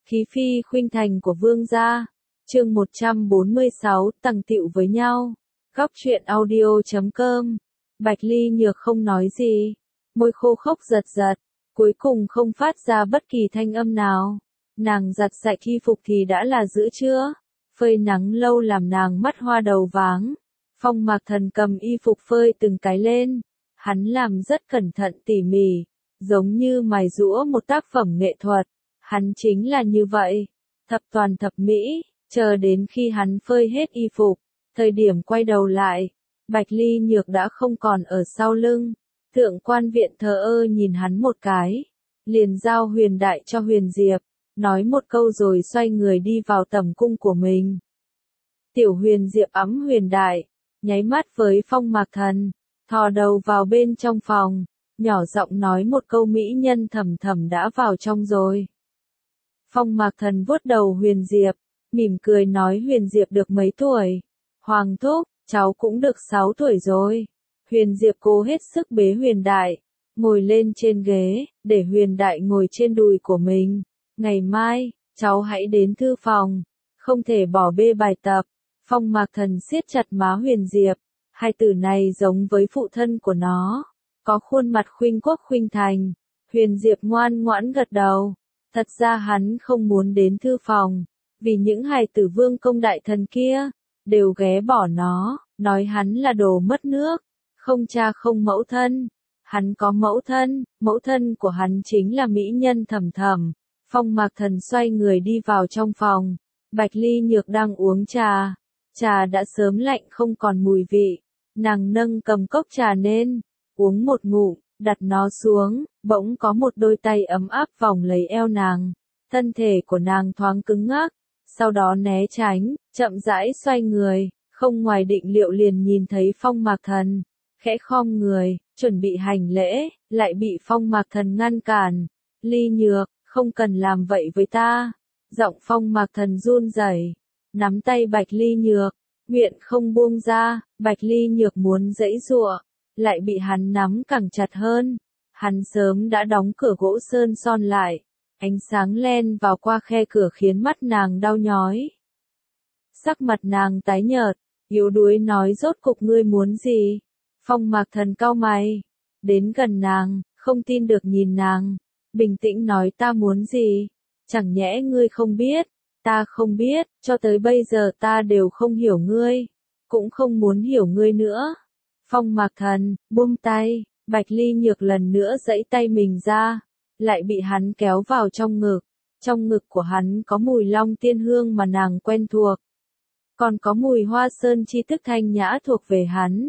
Khí phi khuynh thành của vương gia. Chương 146, tằng tựu với nhau. Góc truyện audio.com. Bạch Ly Nhược không nói gì, môi khô khốc giật giật, cuối cùng không phát ra bất kỳ thanh âm nào. Nàng giặt sạch y phục thì đã là giữa trưa, phơi nắng lâu làm nàng mắt hoa đầu váng. Phong Mạc Thần cầm y phục phơi từng cái lên, hắn làm rất cẩn thận tỉ mỉ, giống như mài giũa một tác phẩm nghệ thuật. Hắn chính là như vậy, thập toàn thập mỹ, chờ đến khi hắn phơi hết y phục, thời điểm quay đầu lại, Bạch Ly Nhược đã không còn ở sau lưng. Thượng quan viện thờ ơ nhìn hắn một cái, liền giao Huyền Đại cho Huyền Diệp, nói một câu rồi xoay người đi vào tẩm cung của mình. Tiểu Huyền Diệp ẵm Huyền Đại, nháy mắt với Phong Mạc Thần, thò đầu vào bên trong phòng, nhỏ giọng nói một câu mỹ nhân thầm thầm đã vào trong rồi. Phong Mạc Thần vuốt đầu Huyền Diệp, mỉm cười nói Huyền Diệp được mấy tuổi? Hoàng thúc, cháu cũng được 6 tuổi rồi. Huyền Diệp cố hết sức bế Huyền Đại, ngồi lên trên ghế, để Huyền Đại ngồi trên đùi của mình. Ngày mai, cháu hãy đến thư phòng, không thể bỏ bê bài tập. Phong Mạc Thần siết chặt má Huyền Diệp, hai từ này giống với phụ thân của nó, có khuôn mặt khuynh quốc khuynh thành. Huyền Diệp ngoan ngoãn gật đầu. Thật ra hắn không muốn đến thư phòng, vì những hài tử vương công đại thần kia, đều ghé bỏ nó, nói hắn là đồ mất nước, không cha không mẫu thân. Hắn có mẫu thân của hắn chính là mỹ nhân thầm thầm. Phong Mạc Thần xoay người đi vào trong phòng, Bạch Ly Nhược đang uống trà, trà đã sớm lạnh không còn mùi vị, nàng nâng cầm cốc trà lên, uống một ngụm, đặt nó xuống, bỗng có một đôi tay ấm áp vòng lấy eo nàng, thân thể của nàng thoáng cứng ngắc, sau đó né tránh, chậm rãi xoay người, không ngoài định liệu liền nhìn thấy Phong Mạc Thần, khẽ khom người, chuẩn bị hành lễ, lại bị Phong Mạc Thần ngăn cản. Ly Nhược, không cần làm vậy với ta. Giọng Phong Mạc Thần run rẩy, nắm tay Bạch Ly Nhược, nguyện không buông ra. Bạch Ly Nhược muốn giãy giụa, lại bị hắn nắm càng chặt hơn. Hắn sớm đã đóng cửa gỗ sơn son lại, ánh sáng len vào qua khe cửa khiến mắt nàng đau nhói. Sắc mặt nàng tái nhợt, yếu đuối nói rốt cục ngươi muốn gì? Phong Mạc Thần cau mày, đến gần nàng, không tin được nhìn nàng, bình tĩnh nói ta muốn gì? Chẳng nhẽ ngươi không biết? Ta không biết, cho tới bây giờ ta đều không hiểu ngươi, cũng không muốn hiểu ngươi nữa. Phong Mạc Thần, buông tay, Bạch Ly Nhược lần nữa giãy tay mình ra, lại bị hắn kéo vào trong ngực. Trong ngực của hắn có mùi long tiên hương mà nàng quen thuộc, còn có mùi hoa sơn chi thức thanh nhã thuộc về hắn.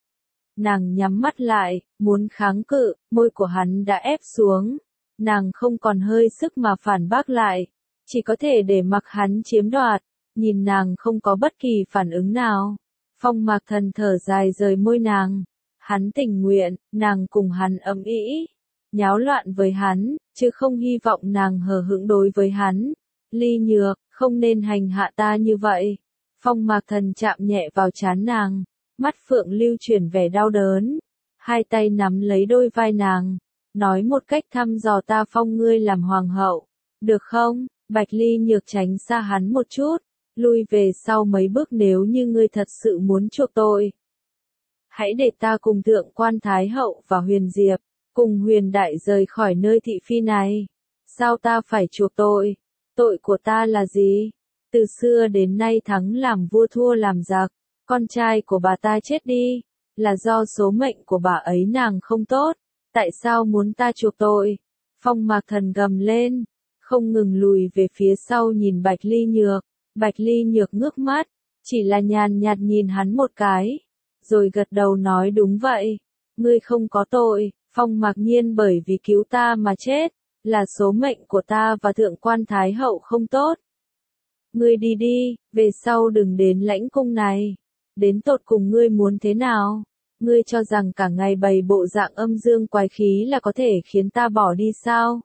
Nàng nhắm mắt lại, muốn kháng cự, môi của hắn đã ép xuống. Nàng không còn hơi sức mà phản bác lại, chỉ có thể để mặc hắn chiếm đoạt. Nhìn nàng không có bất kỳ phản ứng nào, Phong Mạc Thần thở dài rời môi nàng. Hắn tình nguyện, nàng cùng hắn ầm ĩ, nháo loạn với hắn, chứ không hy vọng nàng hờ hững đối với hắn. Ly Nhược, không nên hành hạ ta như vậy. Phong Mạc Thần chạm nhẹ vào trán nàng, mắt phượng lưu chuyển vẻ đau đớn, hai tay nắm lấy đôi vai nàng, nói một cách thăm dò ta phong ngươi làm hoàng hậu, được không? Bạch Ly Nhược tránh xa hắn một chút, lui về sau mấy bước nếu như ngươi thật sự muốn chuộc tội. Hãy để ta cùng Thượng quan Thái hậu và Huyền Diệp, cùng Huyền Đại rời khỏi nơi thị phi này. Sao ta phải chuộc tội? Tội của ta là gì? Từ xưa đến nay thắng làm vua thua làm giặc, con trai của bà ta chết đi, là do số mệnh của bà ấy nàng không tốt, tại sao muốn ta chuộc tội? Phong Mạc Thần gầm lên, không ngừng lùi về phía sau nhìn Bạch Ly Nhược. Bạch Ly Nhược ngước mắt, chỉ là nhàn nhạt nhìn hắn một cái, rồi gật đầu nói đúng vậy, ngươi không có tội. Phong Mạc Nhiên bởi vì cứu ta mà chết, là số mệnh của ta và Thượng quan Thái hậu không tốt. Ngươi đi đi, về sau đừng đến lãnh cung này. Đến tột cùng ngươi muốn thế nào? Ngươi cho rằng cả ngày bày bộ dạng âm dương quái khí là có thể khiến ta bỏ đi sao?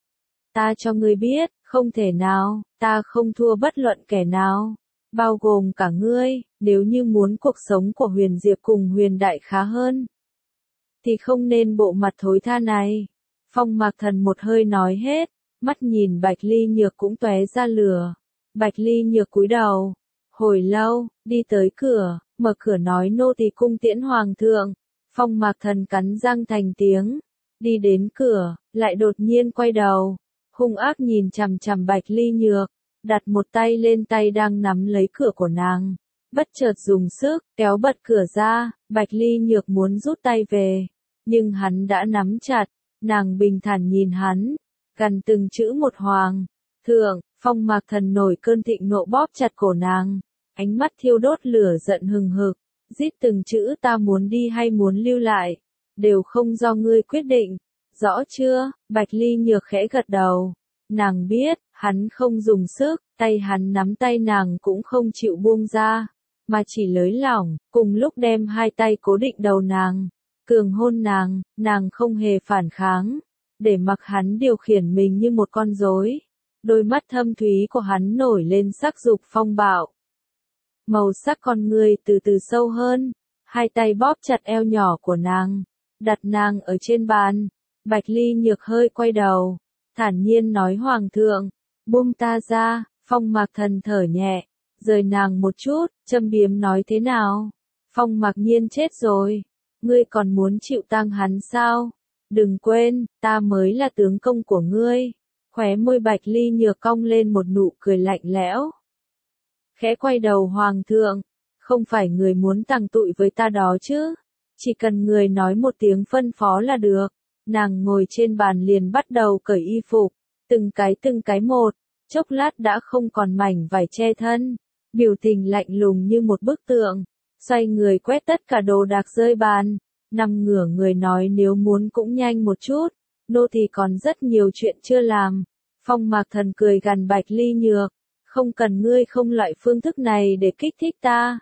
Ta cho ngươi biết, không thể nào, ta không thua bất luận kẻ nào, bao gồm cả ngươi. Nếu như muốn cuộc sống của Huyền Diệp cùng Huyền Đại khá hơn, thì không nên bộ mặt thối tha này. Phong Mạc Thần một hơi nói hết, mắt nhìn Bạch Ly Nhược cũng tóe ra lửa. Bạch Ly Nhược cúi đầu, hồi lâu, đi tới cửa, mở cửa nói nô tỳ cung tiễn hoàng thượng. Phong Mạc Thần cắn răng thành tiếng, đi đến cửa, lại đột nhiên quay đầu, hung ác nhìn chằm chằm Bạch Ly Nhược, đặt một tay lên tay đang nắm lấy cửa của nàng, bất chợt dùng sức, kéo bật cửa ra. Bạch Ly Nhược muốn rút tay về, nhưng hắn đã nắm chặt, nàng bình thản nhìn hắn, gần từng chữ một hoàng thượng. Phong Mạc Thần nổi cơn thịnh nộ bóp chặt cổ nàng, ánh mắt thiêu đốt lửa giận hừng hực, rít từng chữ ta muốn đi hay muốn lưu lại, đều không do ngươi quyết định, rõ chưa? Bạch Ly Nhược khẽ gật đầu, nàng biết, hắn không dùng sức, tay hắn nắm tay nàng cũng không chịu buông ra, mà chỉ lới lỏng, cùng lúc đem hai tay cố định đầu nàng, cường hôn nàng, nàng không hề phản kháng, để mặc hắn điều khiển mình như một con rối. Đôi mắt thâm thúy của hắn nổi lên sắc dục phong bạo. Màu sắc con người từ từ sâu hơn, hai tay bóp chặt eo nhỏ của nàng, đặt nàng ở trên bàn. Bạch Ly Nhược hơi quay đầu, thản nhiên nói hoàng thượng, buông ta ra. Phong Mạc Thần thở nhẹ, rời nàng một chút, châm biếm nói thế nào? Phong Mạc Nhiên chết rồi, ngươi còn muốn chịu tang hắn sao? Đừng quên, ta mới là tướng công của ngươi. Khóe môi Bạch Ly Nhược cong lên một nụ cười lạnh lẽo. Khẽ quay đầu hoàng thượng, không phải người muốn tàng tụi với ta đó chứ? Chỉ cần người nói một tiếng phân phó là được. Nàng ngồi trên bàn liền bắt đầu cởi y phục, từng cái một, chốc lát đã không còn mảnh vải che thân, biểu tình lạnh lùng như một bức tượng, xoay người quét tất cả đồ đạc rơi bàn, nằm ngửa người nói nếu muốn cũng nhanh một chút, nô thì còn rất nhiều chuyện chưa làm. Phong Mạc Thần cười gằn Bạch Ly Nhược, không cần ngươi không loại phương thức này để kích thích ta.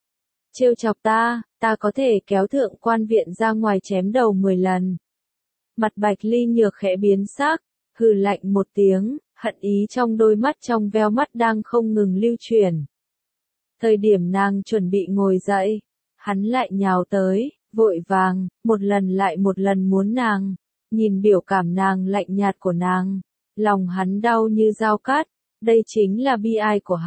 Trêu chọc ta có thể kéo thượng quan viện ra ngoài chém đầu 10 lần. Mặt Bạch Ly Nhược khẽ biến sắc, hừ lạnh một tiếng, hận ý trong đôi mắt trong veo mắt đang không ngừng lưu chuyển. Thời điểm nàng chuẩn bị ngồi dậy, hắn lại nhào tới, vội vàng, một lần lại một lần muốn nàng, nhìn biểu cảm nàng lạnh nhạt của nàng, lòng hắn đau như dao cắt, đây chính là bi ai của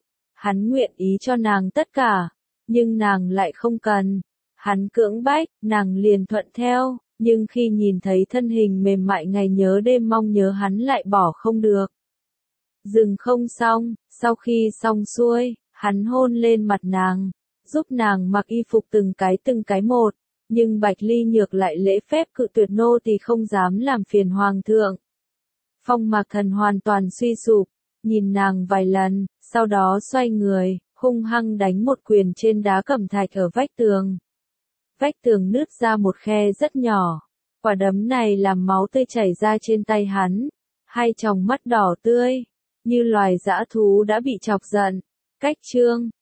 hắn nguyện ý cho nàng tất cả, nhưng nàng lại không cần, hắn cưỡng bách, nàng liền thuận theo. Nhưng khi nhìn thấy thân hình mềm mại ngày nhớ đêm mong nhớ hắn lại bỏ không được. Dừng không xong, sau khi xong xuôi, hắn hôn lên mặt nàng, giúp nàng mặc y phục từng cái một, nhưng Bạch Ly Nhược lại lễ phép cự tuyệt nô tỳ không dám làm phiền hoàng thượng. Phong Mạc Thần hoàn toàn suy sụp, nhìn nàng vài lần, sau đó xoay người, hung hăng đánh một quyền trên đá cẩm thạch ở vách tường. Vách tường nứt ra một khe rất nhỏ, quả đấm này làm máu tươi chảy ra trên tay hắn, hai tròng mắt đỏ tươi, như loài dã thú đã bị chọc giận. Cách chương